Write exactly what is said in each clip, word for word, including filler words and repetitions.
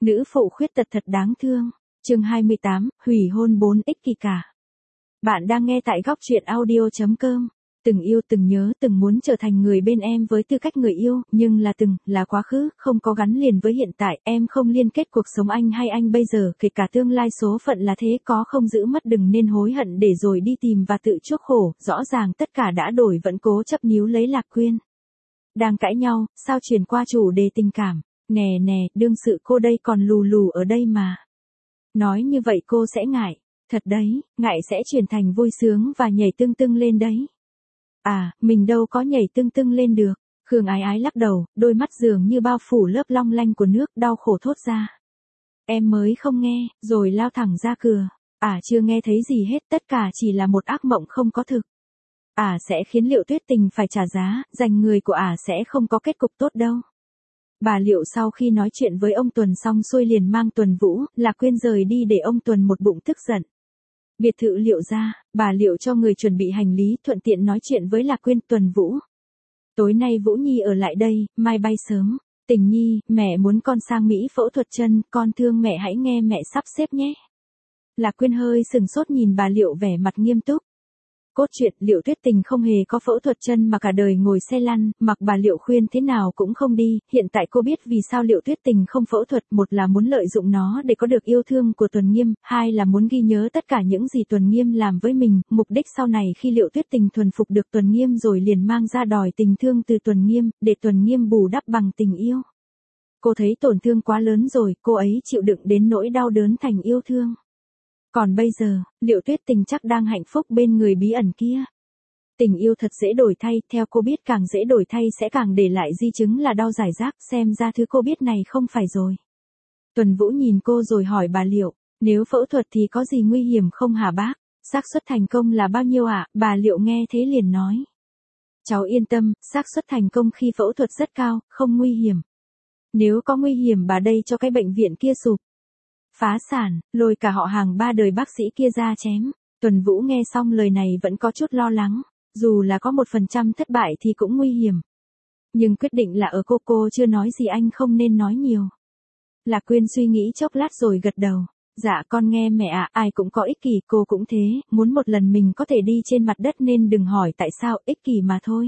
Nữ phụ khuyết tật thật đáng thương. Chương hai mươi tám, hủy hôn bốn ích kỳ cả. Bạn đang nghe tại góc truyện audio chấm com. Từng yêu từng nhớ từng muốn trở thành người bên em với tư cách người yêu, nhưng là từng, là quá khứ, không có gắn liền với hiện tại, em không liên kết cuộc sống anh hay anh bây giờ, kể cả tương lai số phận là thế, có không giữ mất đừng nên hối hận để rồi đi tìm và tự chuốc khổ, rõ ràng tất cả đã đổi vẫn cố chấp níu lấy Lạc Quyên. Đang cãi nhau, sao chuyển qua chủ đề tình cảm, nè nè, đương sự cô đây còn lù lù ở đây mà. Nói như vậy cô sẽ ngại, thật đấy, ngại sẽ chuyển thành vui sướng và nhảy tưng tưng lên đấy. À, mình đâu có nhảy tưng tưng lên được. Khương Ái Ái lắc đầu, đôi mắt dường như bao phủ lớp long lanh của nước, đau khổ thốt ra. Em mới không nghe, rồi lao thẳng ra cửa. À chưa nghe thấy gì hết, tất cả chỉ là một ác mộng không có thực. À sẽ khiến Liệu Tuyết Tình phải trả giá, giành người của à sẽ không có kết cục tốt đâu. Bà Liệu sau khi nói chuyện với ông Tuần xong xuôi liền mang Tuần Vũ, Lạc Quyên rời đi để ông Tuần một bụng tức giận. Biệt thự Liệu ra, bà Liệu cho người chuẩn bị hành lý, thuận tiện nói chuyện với Lạc Quyên. Tuần Vũ. Tối nay Vũ Nhi ở lại đây, mai bay sớm. Tình Nhi, mẹ muốn con sang Mỹ phẫu thuật chân, con thương mẹ hãy nghe mẹ sắp xếp nhé. Lạc Quyên hơi sừng sốt nhìn bà Liệu vẻ mặt nghiêm túc. Cốt truyện, Liệu Tuyết Tình không hề có phẫu thuật chân mà cả đời ngồi xe lăn, mặc bà Liệu khuyên thế nào cũng không đi, hiện tại cô biết vì sao Liệu Tuyết Tình không phẫu thuật, một là muốn lợi dụng nó để có được yêu thương của Tuần Nghiêm, hai là muốn ghi nhớ tất cả những gì Tuần Nghiêm làm với mình, mục đích sau này khi Liệu Tuyết Tình thuần phục được Tuần Nghiêm rồi liền mang ra đòi tình thương từ Tuần Nghiêm, để Tuần Nghiêm bù đắp bằng tình yêu. Cô thấy tổn thương quá lớn rồi, cô ấy chịu đựng đến nỗi đau đớn thành yêu thương. Còn bây giờ, Liệu Tuyết Tình chắc đang hạnh phúc bên người bí ẩn kia. Tình yêu thật dễ đổi thay, theo cô biết càng dễ đổi thay sẽ càng để lại di chứng là đau giải rác, xem ra thứ cô biết này không phải rồi. Tuần Vũ nhìn cô rồi hỏi bà Liệu, nếu phẫu thuật thì có gì nguy hiểm không hả bác? Xác suất thành công là bao nhiêu ạ? À? Bà Liệu nghe thế liền nói. Cháu yên tâm, xác suất thành công khi phẫu thuật rất cao, không nguy hiểm. Nếu có nguy hiểm bà đây cho cái bệnh viện kia sụp. Phá sản, lôi cả họ hàng ba đời bác sĩ kia ra chém. Tuần Vũ nghe xong lời này vẫn có chút lo lắng, dù là có một phần trăm thất bại thì cũng nguy hiểm. Nhưng quyết định là ở cô, cô chưa nói gì anh không nên nói nhiều. Lạc Quyên suy nghĩ chốc lát rồi gật đầu. Dạ con nghe mẹ ạ, à, ai cũng có ích kỷ, cô cũng thế, muốn một lần mình có thể đi trên mặt đất nên đừng hỏi tại sao, ích kỷ mà thôi.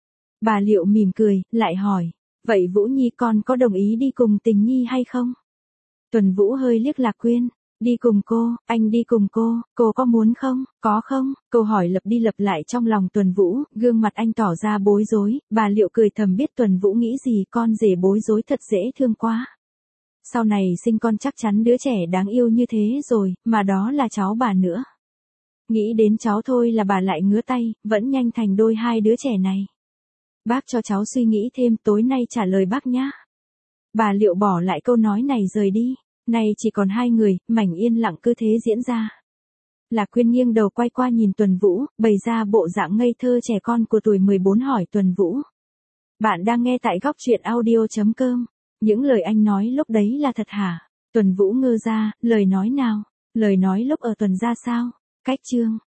Bà Liệu mỉm cười, lại hỏi, vậy Vũ Nhi con có đồng ý đi cùng Tình Nhi hay không? Tuần Vũ hơi liếc Lạc Quyên, đi cùng cô, anh đi cùng cô, cô có muốn không, có không? Câu hỏi lặp đi lặp lại trong lòng Tuần Vũ, gương mặt anh tỏ ra bối rối, bà Liệu cười thầm biết Tuần Vũ nghĩ gì, con rể bối rối thật dễ thương quá. Sau này sinh con chắc chắn đứa trẻ đáng yêu như thế rồi, mà đó là cháu bà nữa. Nghĩ đến cháu thôi là bà lại ngứa tay, vẫn nhanh thành đôi hai đứa trẻ này. Bác cho cháu suy nghĩ thêm, tối nay trả lời bác nhá. Bà Liệu bỏ lại câu nói này rời đi. Này chỉ còn hai người, mảnh yên lặng cứ thế diễn ra. Lạc Quyên nghiêng đầu quay qua nhìn Tuần Vũ, bày ra bộ dạng ngây thơ trẻ con của tuổi mười bốn hỏi Tuần Vũ. Bạn đang nghe tại góc truyện audio chấm com. Những lời anh nói lúc đấy là thật hả? Tuần Vũ ngơ ra, lời nói nào? Lời nói lúc ở tuần ra sao? Cách chương.